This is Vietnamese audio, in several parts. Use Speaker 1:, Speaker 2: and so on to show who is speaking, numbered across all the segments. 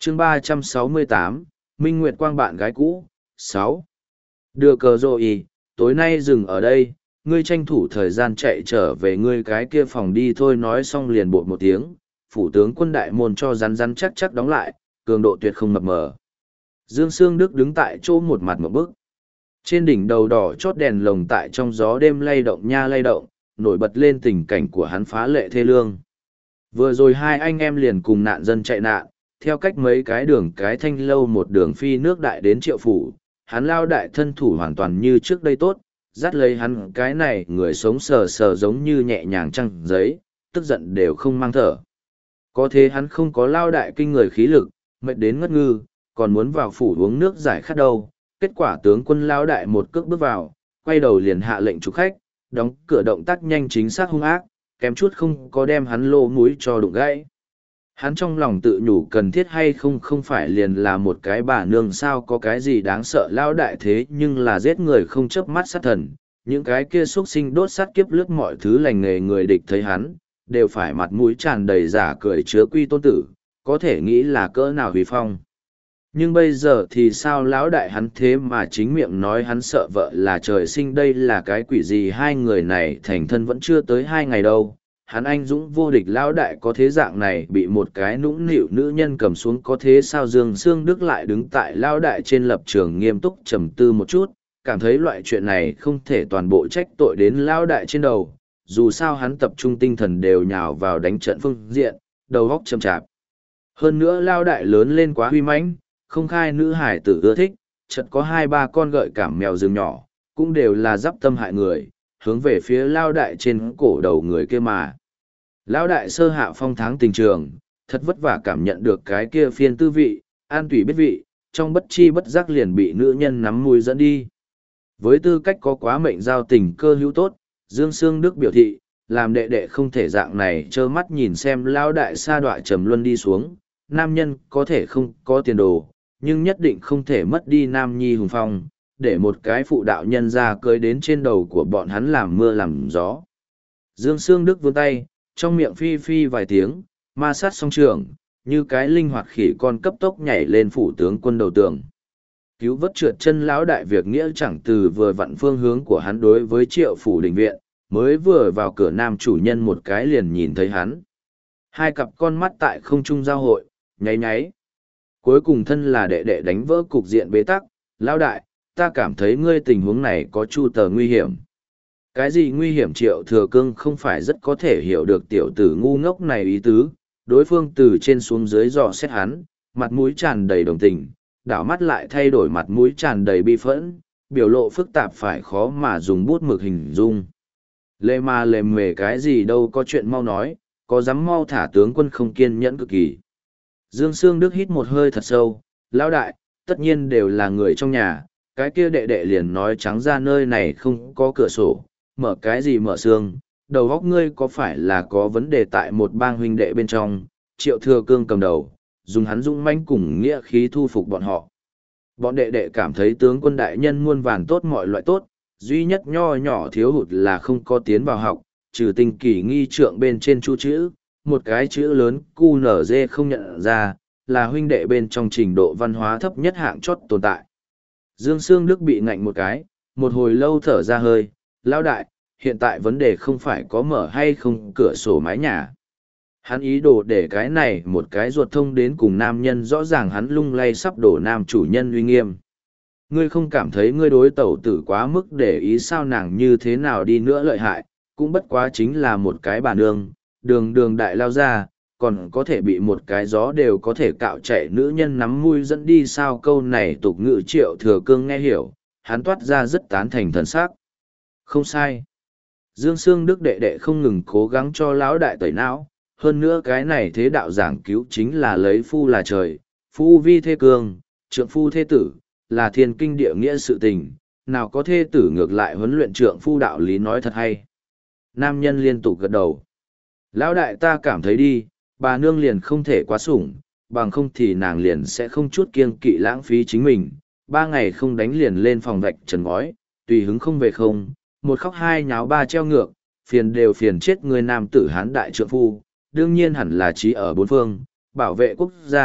Speaker 1: chương 368, Minh Nguyệt Quang bạn gái cũ, 6. Đưa cờ rồi, tối nay dừng ở đây, ngươi tranh thủ thời gian chạy trở về ngươi cái kia phòng đi thôi, nói xong liền bột một tiếng, phủ tướng quân đại môn cho rắn rắn chắc chắc đóng lại, cường độ tuyệt không mập mờ. Dương Sương Đức đứng tại chỗ một mặt một bức. Trên đỉnh đầu đỏ chót đèn lồng tại trong gió đêm lay động nha lay động, nổi bật lên tình cảnh của hắn phá lệ thê lương. Vừa rồi hai anh em liền cùng nạn dân chạy nạn, theo cách mấy cái đường cái thanh lâu một đường phi nước đại đến Triệu Phủ, hắn lao đại thân thủ hoàn toàn như trước đây tốt, dắt lấy hắn cái này người sống sờ sờ giống như nhẹ nhàng trăng giấy, tức giận đều không mang thở. Có thế hắn không có lao đại kinh người khí lực, mệt đến ngất ngư, còn muốn vào phủ uống nước giải khát đâu. Kết quả tướng quân lao đại một cước bước vào, quay đầu liền hạ lệnh chủ khách, đóng cửa, động tác nhanh chính xác hung ác, kém chút không có đem hắn lô mũi cho đụng gãy. Hắn trong lòng tự nhủ cần thiết hay không, không phải liền là một cái bà nương sao, có cái gì đáng sợ lao đại thế nhưng là giết người không chớp mắt sát thần. Những cái kia xuất sinh đốt sát kiếp lướt mọi thứ lành nghề người địch thấy hắn, đều phải mặt mũi tràn đầy giả cười chứa quy tôn tử, có thể nghĩ là cỡ nào huy phong. Nhưng bây giờ thì sao lão đại hắn thế mà chính miệng nói hắn sợ vợ là trời sinh, đây là cái quỷ gì, hai người này thành thân vẫn chưa tới 2 ngày đâu. Hắn anh dũng vô địch lão đại có thế dạng này bị một cái nũng nịu nữ nhân cầm xuống, có thế sao? Dương Sương Đức lại đứng tại lão đại trên lập trường nghiêm túc trầm tư một chút, cảm thấy loại chuyện này không thể toàn bộ trách tội đến lão đại trên đầu, dù sao hắn tập trung tinh thần đều nhào vào đánh trận phương diện, đầu óc chậm chạp. Hơn nữa lão đại lớn lên quá huy mãnh, không khai nữ hải tử ưa thích, chợt có 2-3 con gợi cảm mèo rừng nhỏ, cũng đều là giáp tâm hại người, hướng về phía lao đại trên cổ đầu người kia mà. Lao đại sơ hạ phong tháng tình trường, thật vất vả cảm nhận được cái kia phiên tư vị, an tủy biết vị, trong bất chi bất giác liền bị nữ nhân nắm mùi dẫn đi. Với tư cách có quá mệnh giao tình cơ hữu tốt, Dương Sương Đức biểu thị, làm đệ đệ không thể dạng này trơ mắt nhìn xem lao đại sa đọa trầm luân đi xuống, nam nhân có thể không có tiền đồ, nhưng nhất định không thể mất đi nam nhi hùng phong, để một cái phụ đạo nhân ra cưới đến trên đầu của bọn hắn làm mưa làm gió. Dương Sương Đức vươn tay, trong miệng phi phi vài tiếng, ma sát song trường, như cái linh hoạt khỉ con cấp tốc nhảy lên phủ tướng quân đầu tường. Cứu vớt trượt chân lão đại việc nghĩa chẳng từ vừa vặn phương hướng của hắn đối với Triệu Phủ đình viện, mới vừa vào cửa nam chủ nhân một cái liền nhìn thấy hắn. Hai cặp con mắt tại không trung giao hội, nháy nháy. Cuối cùng thân là đệ đệ đánh vỡ cục diện bế tắc, lão đại, ta cảm thấy ngươi tình huống này có chu tờ nguy hiểm. Cái gì nguy hiểm? Triệu Thừa Cương không phải rất có thể hiểu được tiểu tử ngu ngốc này ý tứ, đối phương từ trên xuống dưới dò xét hắn, mặt mũi tràn đầy đồng tình, đảo mắt lại thay đổi mặt mũi tràn đầy bi phẫn, biểu lộ phức tạp phải khó mà dùng bút mực hình dung. Lê ma lề mề cái gì đâu, có chuyện mau nói, có dám mau thả, tướng quân không kiên nhẫn cực kỳ. Dương Sương Đức hít một hơi thật sâu, lão đại, tất nhiên đều là người trong nhà, cái kia đệ đệ liền nói trắng ra nơi này không có cửa sổ, mở cái gì mở xương, đầu óc ngươi có phải là có vấn đề? Tại một bang huynh đệ bên trong, Triệu Thừa Cương cầm đầu, dùng hắn dũng mãnh cùng nghĩa khí thu phục bọn họ. Bọn đệ đệ cảm thấy tướng quân đại nhân muôn vàn tốt mọi loại tốt, duy nhất nho nhỏ thiếu hụt là không có tiến vào học, trừ tinh kỳ nghi trượng bên trên chu chữ, một cái chữ lớn QNZ không nhận ra, là huynh đệ bên trong trình độ văn hóa thấp nhất hạng chót tồn tại. Dương Sương Đức bị ngạnh một cái, một hồi lâu thở ra hơi, lão đại, hiện tại vấn đề không phải có mở hay không cửa sổ mái nhà. Hắn ý đồ để cái này một cái ruột thông đến cùng nam nhân, rõ ràng hắn lung lay sắp đổ nam chủ nhân uy nghiêm. Ngươi không cảm thấy ngươi đối tẩu tử quá mức để ý sao? Nàng như thế nào đi nữa lợi hại, cũng bất quá chính là một cái bà nương, đường đường đại lao ra, còn có thể bị một cái gió đều có thể cạo chạy nữ nhân nắm mui dẫn đi sao? Câu này tục ngữ Triệu Thừa Cương nghe hiểu, hắn toát ra rất tán thành thần sắc. Không sai. Dương Sương Đức đệ đệ không ngừng cố gắng cho lão đại tẩy não, hơn nữa cái này thế đạo giảng cứu chính là lấy phu là trời, phu vi thê cương, trượng phu thê tử, là thiên kinh địa nghĩa sự tình, nào có thê tử ngược lại huấn luyện trượng phu đạo lý, nói thật hay. Nam nhân liên tục gật đầu. Lão đại, ta cảm thấy đi, bà nương liền không thể quá sủng, bằng không thì nàng liền sẽ không chút kiêng kỵ lãng phí chính mình, 3 ngày không đánh liền lên phòng vạch trần ngói, tùy hứng không về không, một khóc hai nháo ba treo ngược, phiền đều phiền chết người nam tử hán đại trượng phu, đương nhiên hẳn là trí ở bốn phương, bảo vệ quốc gia,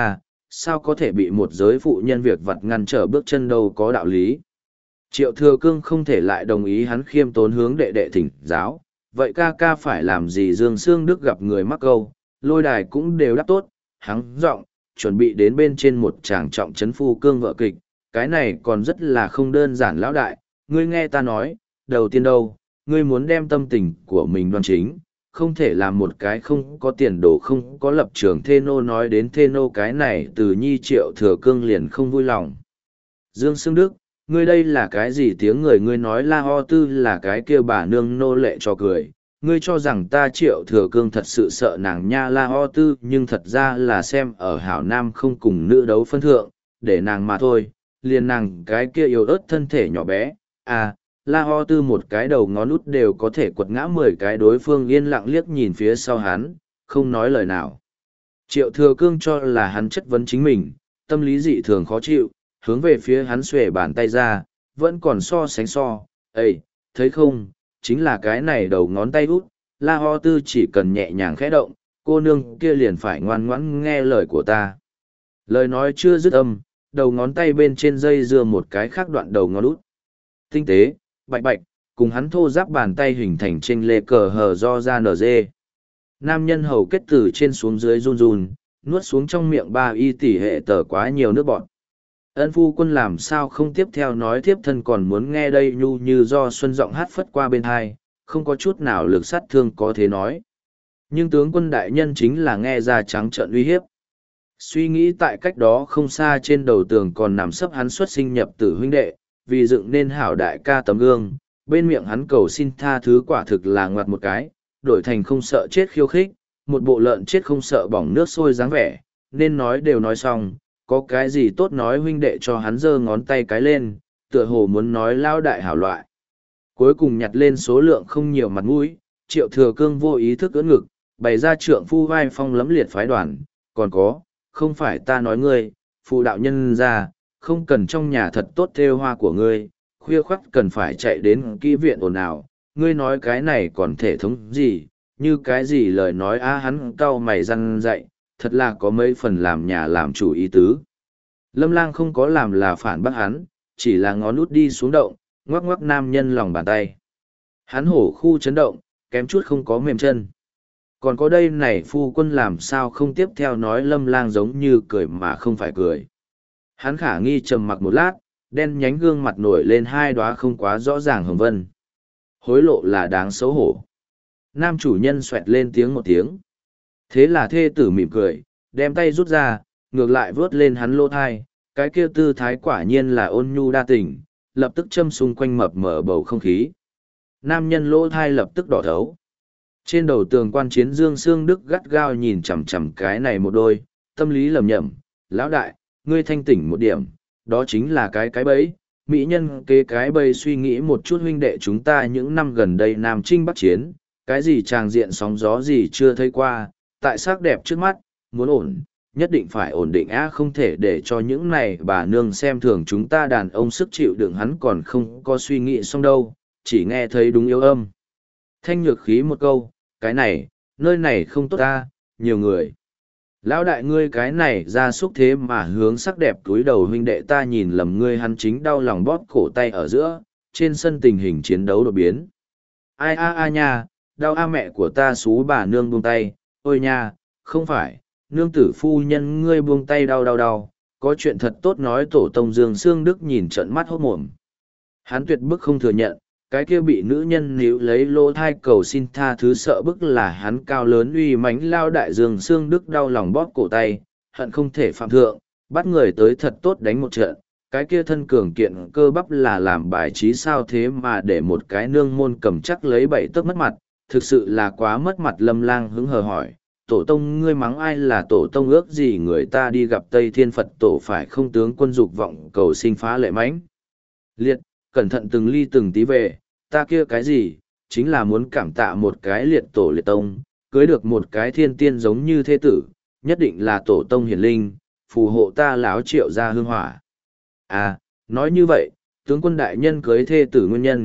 Speaker 1: sao có thể bị một giới phụ nhân việc vặt ngăn trở bước chân đâu có đạo lý. Triệu Thừa Cương không thể lại đồng ý, hắn khiêm tốn hướng đệ đệ thỉnh giáo, vậy ca ca phải làm gì? Dương Sương Đức gặp người mắc câu, lôi đài cũng đều đáp tốt, hắn giọng chuẩn bị đến bên trên một tràng trọng trấn phu cương vợ kịch, cái này còn rất là không đơn giản. Lão đại, ngươi nghe ta nói, đầu tiên đâu, ngươi muốn đem tâm tình của mình đoan chính, không thể làm một cái không có tiền đồ không có lập trường thê nô. Nói đến thê nô cái này từ nhi Triệu Thừa Cương liền không vui lòng. Dương Sương Đức, ngươi đây là cái gì tiếng người? Ngươi nói La Ho Tư là cái kia bà nương nô lệ cho cười, ngươi cho rằng ta Triệu Thừa Cương thật sự sợ nàng nha La Ho Tư, nhưng thật ra là xem ở hảo nam không cùng nữ đấu phân thượng, để nàng mà thôi, liền nàng cái kia yếu ớt thân thể nhỏ bé, à, La Ho Tư một cái đầu ngón út đều có thể quật ngã 10 cái. Đối phương yên lặng liếc nhìn phía sau hắn, không nói lời nào. Triệu Thừa Cương cho là hắn chất vấn chính mình, tâm lý dị thường khó chịu, hướng về phía hắn xuề bàn tay ra, vẫn còn so sánh so, Ê, thấy không, chính là cái này đầu ngón tay út, La Ho Tư chỉ cần nhẹ nhàng khẽ động, cô nương kia liền phải ngoan ngoãn nghe lời của ta. Lời nói chưa dứt âm, đầu ngón tay bên trên dây dưa một cái khác đoạn đầu ngón út. Tinh tế, bạch bạch, cùng hắn thô giáp bàn tay hình thành trên lê cờ hờ do ra nở dê. Nam nhân hầu kết từ trên xuống dưới run run, nuốt xuống trong miệng 3 y tỷ hệ tờ quá nhiều nước bọt. Ân phu quân làm sao không tiếp theo nói, thiếp thân còn muốn nghe đây. Nhu như do xuân giọng hát phất qua bên hai, không có chút nào lực sát thương có thể nói. Nhưng tướng quân đại nhân chính là nghe ra trắng trợn uy hiếp. Suy nghĩ tại cách đó không xa trên đầu tường còn nằm sấp hắn xuất sinh nhập tử huynh đệ, vì dựng nên hảo đại ca tấm gương, bên miệng hắn cầu xin tha thứ quả thực là ngoặt một cái, đổi thành không sợ chết khiêu khích, một bộ lợn chết không sợ bỏng nước sôi dáng vẻ, nên nói đều nói xong, có cái gì tốt nói. Huynh đệ cho hắn giơ ngón tay cái lên, tựa hồ muốn nói lao đại hảo loại. Cuối cùng nhặt lên số lượng không nhiều mặt mũi, Triệu Thừa Cương vô ý thức ưỡn ngực, bày ra trượng phu vai phong lấm liệt phái đoàn, còn có, không phải ta nói ngươi, phụ đạo nhân ra, không cần trong nhà thật tốt thêu hoa của ngươi, khuya khoắt cần phải chạy đến kỹ viện ồn ào, ngươi nói cái này còn thể thống gì, như cái gì lời nói á. Hắn cau mày răn dạy, thật là có mấy phần làm nhà làm chủ ý tứ. Lâm Lang không có làm là phản bác hắn, chỉ là ngón út đi xuống động, ngoắc ngoắc nam nhân lòng bàn tay. Hắn hổ khu chấn động, kém chút không có mềm chân. Còn có đây này phu quân làm sao không tiếp theo nói. Lâm Lang giống như cười mà không phải cười. Hắn khả nghi trầm mặc một lát, đen nhánh gương mặt nổi lên 2 đóa không quá rõ ràng hồng vân. Hối lộ là đáng xấu hổ. Nam chủ nhân xoẹt lên tiếng một tiếng. Thế là thê tử mỉm cười, đem tay rút ra, ngược lại vớt lên hắn lỗ thai, cái kia tư thái quả nhiên là ôn nhu đa tình, lập tức châm xung quanh mập mở bầu không khí. Nam nhân lỗ thai lập tức đỏ thấu. Trên đầu tường quan chiến Dương Sương Đức gắt gao nhìn chằm chằm cái này một đôi, tâm lý lầm nhầm, lão đại, ngươi thanh tỉnh một điểm, đó chính là cái bẫy. Mỹ nhân kế cái bẫy, suy nghĩ một chút huynh đệ chúng ta những năm gần đây Nam Chinh Bắc Chiến, cái gì tràng diện sóng gió gì chưa thấy qua, tại sắc đẹp trước mắt, muốn ổn, nhất định phải ổn định không thể để cho những này bà nương xem thường chúng ta đàn ông sức chịu đựng. Hắn còn không có suy nghĩ xong đâu, chỉ nghe thấy đúng yếu âm. Thanh nhược khí một câu, cái này, nơi này không tốt ta, nhiều người. Lão đại ngươi cái này ra xúc thế mà hướng sắc đẹp túi đầu huynh đệ ta nhìn lầm ngươi. Hắn chính đau lòng bóp cổ tay ở giữa, trên sân tình hình chiến đấu đột biến. Ai a nha, đau a mẹ của ta xú bà nương buông tay, ôi nha, không phải, nương tử phu nhân ngươi buông tay đau, có chuyện thật tốt nói. Tổ tông Dương Sương Đức nhìn trận mắt hốt mồm. Hắn tuyệt bức không thừa nhận, cái kia bị nữ nhân níu lấy lỗ thai cầu xin tha thứ sợ bức là hắn cao lớn uy mãnh lao đại. Dương Sương Đức đau lòng bóp cổ tay, hận không thể phạm thượng, bắt người tới thật tốt đánh một trận. Cái kia thân cường kiện cơ bắp là làm bài trí sao thế mà để một cái nương môn cầm chắc lấy 7 tấc mất mặt, thực sự là quá mất mặt. Lâm Lang hứng hờ hỏi, tổ tông ngươi mắng ai? Là tổ tông ước gì người ta đi gặp Tây Thiên Phật tổ phải không? Tướng quân dục vọng cầu sinh phá lệ mãnh liệt, cẩn thận từng ly từng tí về, ta kia cái gì, chính là muốn cảm tạ một cái liệt tổ liệt tông, cưới được một cái thiên tiên giống như thế tử, nhất định là tổ tông hiển linh, phù hộ ta láo Triệu ra hương hỏa. À, nói như vậy, tướng quân đại nhân cưới thê tử nguyên nhân,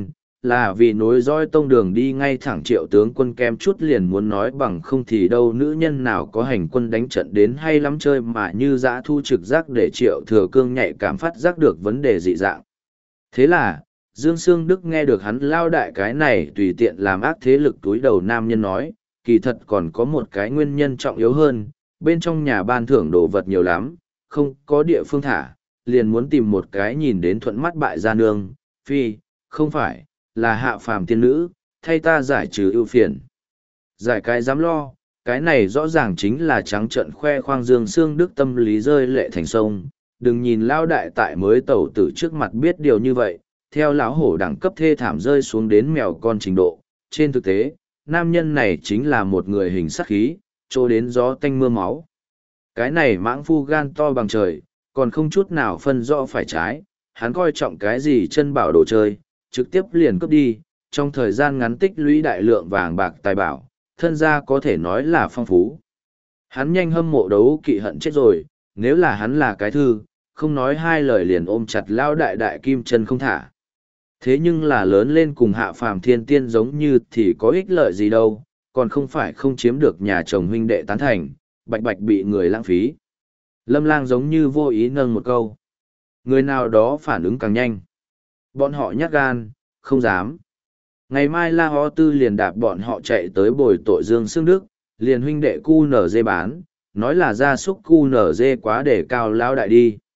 Speaker 1: là vì nối dõi tông đường đi ngay thẳng Triệu tướng quân kem chút liền muốn nói bằng không thì đâu nữ nhân nào có hành quân đánh trận đến hay lắm chơi mà như dã thu trực giác để Triệu Thừa Cương nhạy cảm phát giác được vấn đề dị dạng. Thế là, Dương Sương Đức nghe được hắn lao đại cái này tùy tiện làm ác thế lực túi đầu nam nhân nói, kỳ thật còn có một cái nguyên nhân trọng yếu hơn, bên trong nhà ban thưởng đồ vật nhiều lắm, không có địa phương thả, liền muốn tìm một cái nhìn đến thuận mắt bại gia nương, phi, không phải, là hạ phàm tiên nữ, thay ta giải trừ ưu phiền. Giải cái dám lo, cái này rõ ràng chính là trắng trận khoe khoang Dương Sương Đức tâm lý rơi lệ thành sông, đừng nhìn lao đại tại mới tẩu tử trước mặt biết điều như vậy, theo lão hổ đẳng cấp thê thảm rơi xuống đến mèo con trình độ, trên thực tế, nam nhân này chính là một người hình sắc khí, trô đến gió tanh mưa máu. Cái này mãng phu gan to bằng trời, còn không chút nào phân rõ phải trái, hắn coi trọng cái gì chân bảo đồ chơi, trực tiếp liền cướp đi, trong thời gian ngắn tích lũy đại lượng vàng bạc tài bảo, thân gia có thể nói là phong phú. Hắn nhanh hâm mộ đấu kỵ hận chết rồi, nếu là hắn là cái thư, không nói hai lời liền ôm chặt lao đại đại kim chân không thả. Thế nhưng là lớn lên cùng hạ phàm thiên tiên giống như thì có ích lợi gì đâu, còn không phải không chiếm được nhà chồng huynh đệ tán thành, bạch bạch bị người lãng phí. Lâm Lang giống như vô ý nâng một câu. Người nào đó phản ứng càng nhanh. Bọn họ nhát gan, không dám. Ngày mai La Ho Tư liền đạp bọn họ chạy tới bồi tội Dương Sương Đức, liền huynh đệ cu nở dê bán, nói là gia súc cu nở dê quá để cao lao đại đi.